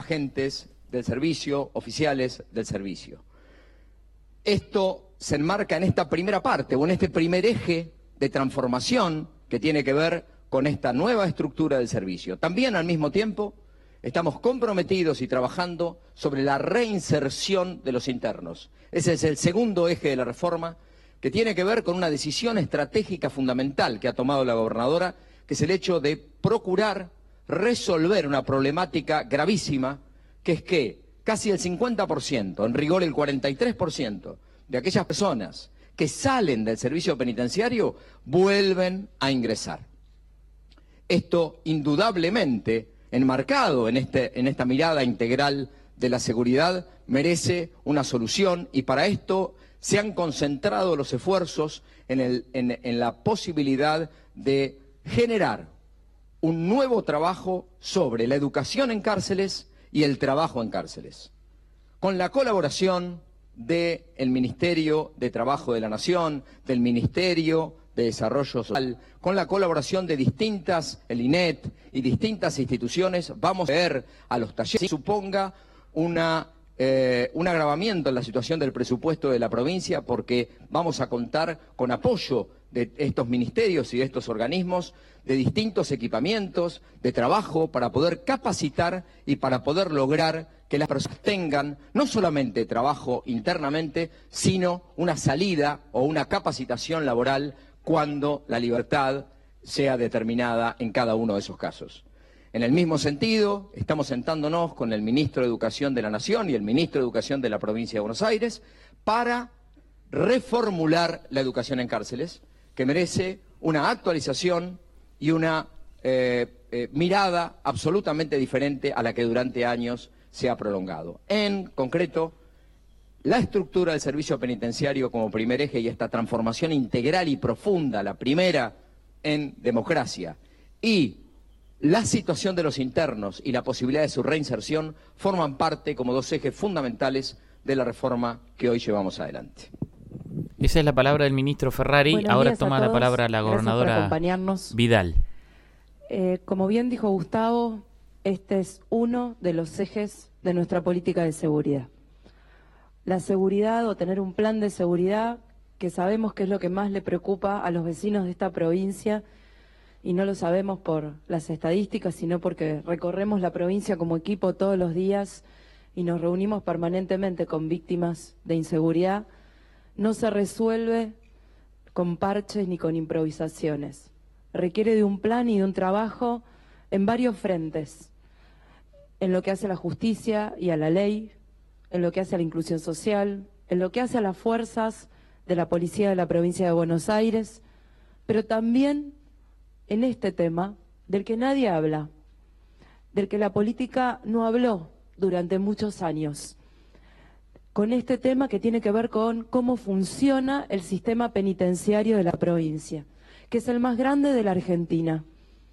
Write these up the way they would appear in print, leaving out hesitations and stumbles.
agentes del servicio, oficiales del servicio. Esto se enmarca en esta primera parte o en este primer eje de transformación que tiene que ver con esta nueva estructura del servicio. También al mismo tiempo estamos comprometidos y trabajando sobre la reinserción de los internos. Ese es el segundo eje de la reforma, que tiene que ver con una decisión estratégica fundamental que ha tomado la gobernadora, que es el hecho de procurar resolver una problemática gravísima, que es que casi el 50%, en rigor el 43%, de aquellas personas que salen del servicio penitenciario vuelven a ingresar. Esto indudablemente, enmarcado en esta mirada integral de la seguridad, merece una solución, y para esto se han concentrado los esfuerzos en la posibilidad de generar un nuevo trabajo sobre la educación en cárceles y el trabajo en cárceles, con la colaboración del Ministerio de Trabajo de la Nación, del Ministerio de Desarrollo Social, con la colaboración de el INET y distintas instituciones. Vamos a ver a los talleres, suponga un agravamiento en la situación del presupuesto de la provincia, porque vamos a contar con apoyo de estos ministerios y de estos organismos, de distintos equipamientos de trabajo para poder capacitar y para poder lograr que las personas tengan no solamente trabajo internamente, sino una salida o una capacitación laboral cuando la libertad sea determinada en cada uno de esos casos. En el mismo sentido, estamos sentándonos con el Ministro de Educación de la Nación y el Ministro de Educación de la Provincia de Buenos Aires para reformular la educación en cárceles, que merece una actualización y una mirada absolutamente diferente a la que durante años se ha prolongado. En concreto, la estructura del servicio penitenciario como primer eje y esta transformación integral y profunda, la primera en democracia, y la situación de los internos y la posibilidad de su reinserción forman parte como dos ejes fundamentales de la reforma que hoy llevamos adelante. Esa es la palabra del ministro Ferrari. Buenos Ahora días toma a todos. la palabra la Gracias gobernadora por acompañarnos. Vidal. Como bien dijo Gustavo, este es uno de los ejes de nuestra política de seguridad. La seguridad, o tener un plan de seguridad, que sabemos que es lo que más le preocupa a los vecinos de esta provincia, y no lo sabemos por las estadísticas, sino porque recorremos la provincia como equipo todos los días y nos reunimos permanentemente con víctimas de inseguridad. No se resuelve con parches ni con improvisaciones. Requiere de un plan y de un trabajo en varios frentes, en lo que hace a la justicia y a la ley, en lo que hace a la inclusión social, en lo que hace a las fuerzas de la policía de la provincia de Buenos Aires, pero también en este tema del que nadie habla, del que la política no habló durante muchos años, con este tema que tiene que ver con cómo funciona el sistema penitenciario de la provincia, que es el más grande de la Argentina,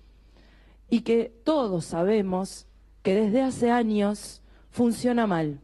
y que todos sabemos que desde hace años funciona mal.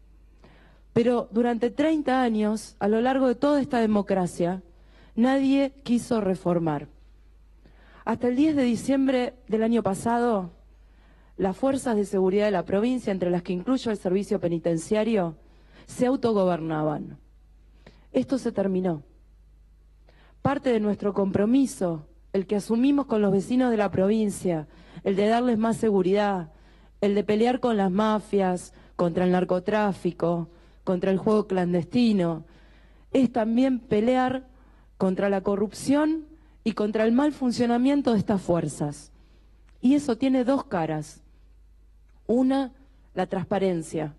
Pero durante 30 años, a lo largo de toda esta democracia, nadie quiso reformar. Hasta el 10 de diciembre del año pasado, las fuerzas de seguridad de la provincia, entre las que incluyo el servicio penitenciario, se autogobernaban. Esto se terminó. Parte de nuestro compromiso, el que asumimos con los vecinos de la provincia, el de darles más seguridad, el de pelear con las mafias, contra el narcotráfico, contra el juego clandestino, es también pelear contra la corrupción y contra el mal funcionamiento de estas fuerzas. Y eso tiene dos caras. Una, la transparencia,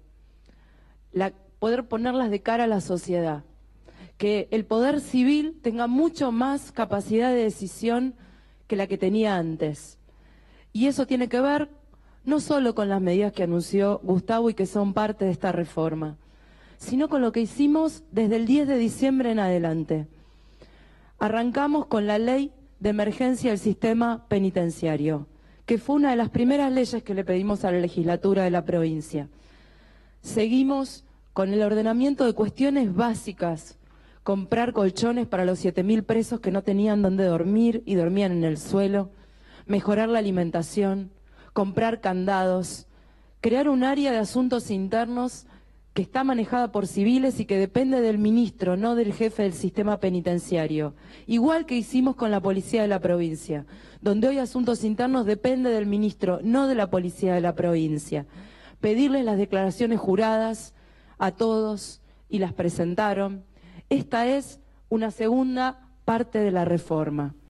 poder ponerlas de cara a la sociedad, que el poder civil tenga mucho más capacidad de decisión que la que tenía antes. Y eso tiene que ver no solo con las medidas que anunció Gustavo y que son parte de esta reforma, sino con lo que hicimos desde el 10 de diciembre en adelante. Arrancamos con la ley de emergencia del sistema penitenciario, que fue una de las primeras leyes que le pedimos a la legislatura de la provincia. Seguimos con el ordenamiento de cuestiones básicas, comprar colchones para los 7.000 presos que no tenían dónde dormir y dormían en el suelo, mejorar la alimentación, comprar candados, crear un área de asuntos internos que está manejada por civiles y que depende del ministro, no del jefe del sistema penitenciario. Igual que hicimos con la policía de la provincia, donde hoy asuntos internos depende del ministro, no de la policía de la provincia. Pedirles las declaraciones juradas a todos y las presentaron. Esta es una segunda parte de la reforma.